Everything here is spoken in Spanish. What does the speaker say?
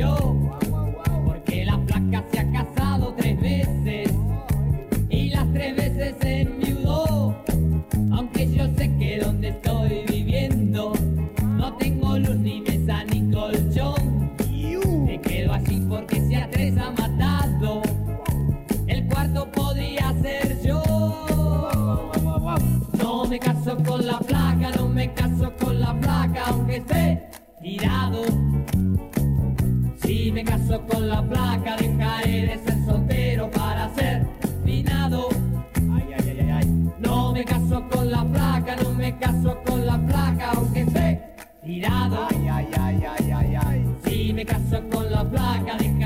murió, porque la flaca se ha casado 3 veces y las 3 veces se enviudó. Aunque yo sé que donde estoy viviendo no tengo luz ni mesa ni colchón, me quedo allí porque si a 3 ha matado, el cuarto podría ser yo. No me caso con la flaca, no me caso con la flaca, aunque esté tirado. Si me caso con la flaca, dejaré de ser soltero para ser finado. No me caso con la flaca, no me caso con la flaca, aunque esté tirado. Si me caso con la flaca, dejaré